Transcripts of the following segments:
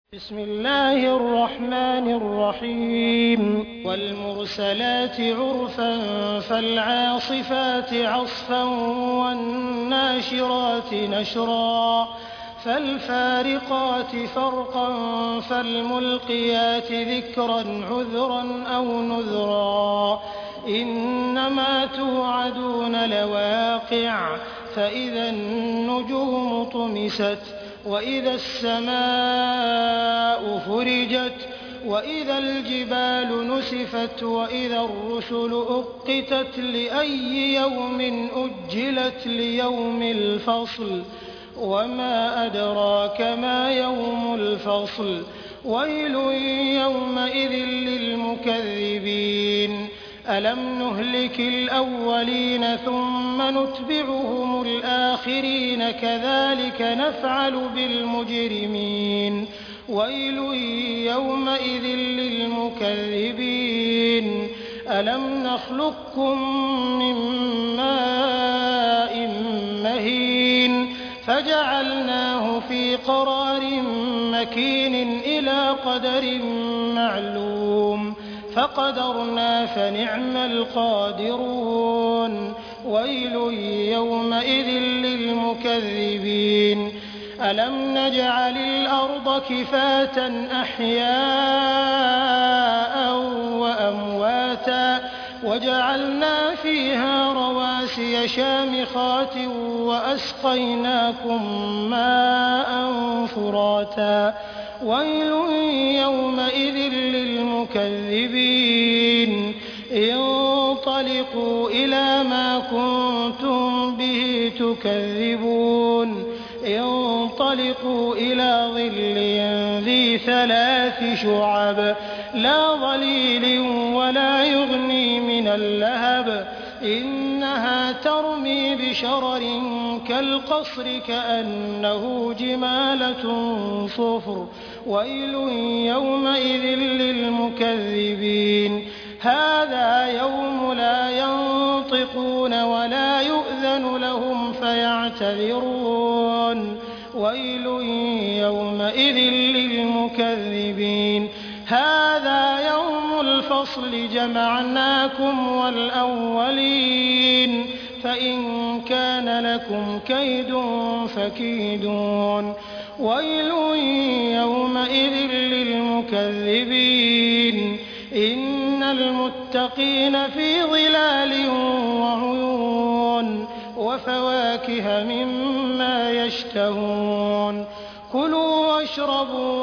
بسم الله الرحمن الرحيم والمرسلات عرفا فالعاصفات عصفا والناشرات نشرا فالفارقات فرقا فالملقيات ذكرا عذرا أو نذرا إنما توعدون لواقع فإذا النجوم طمست وإذا السماء فرجت وإذا الجبال نسفت وإذا الرسل أقتت لأي يوم أجلت ليوم الفصل وما أدراك ما يوم الفصل ويل يومئذ للمكذبين ألم نهلك الأولين ثم نتبعهم الآخرين كذلك نفعل بالمجرمين ويل يومئذ للمكذبين ألم نخلقكم من ماء مهين فجعلناه في قرار مكين إلى قدر معلوم فقدرنا فنعم القادرون ويل يومئذ للمكذبين ألم نجعل الأرض كفاة أحياء وأمواتا وجعلنا فيها رواسي شامخات وأسقيناكم ماء فراتا ويل يومئذ للمكذبين انطلقوا إلى ما كنتم به تكذبون انطلقوا إلى ظل ذي 3 شعب لا ظليل ولا يغني من اللهب إنها ترمي بشرر كالقصر كأنه جمالة صفر ويل يومئذ للمكذبين هذا يوم لا ينطقون ولا يؤذن لهم فيعتذرون ويل يومئذ للمكذبين هذا يوم الفصل جمعناكم والأولين فإن كان لكم كيد فكيدون ويل يومئذ للمكذبين إن المتقين في ظلال وعيون وفواكه مما يشتهون كلوا واشربوا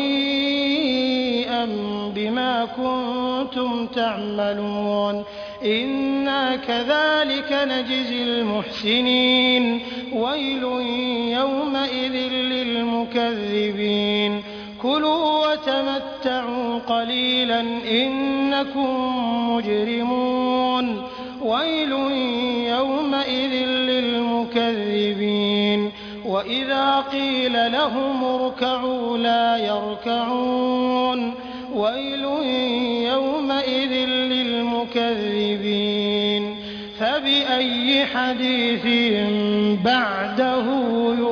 هنيئا بما كنتم تعملون إنا كذلك نجزي المحسنين ويل يومئذ للمكذبين كلوا وتمتعوا قليلا إنكم مجرمون ويل يومئذ للمكذبين وإذا قيل لهم اركعوا لا يركعون ويل يومئذ للمكذبين فبأي حديث بعده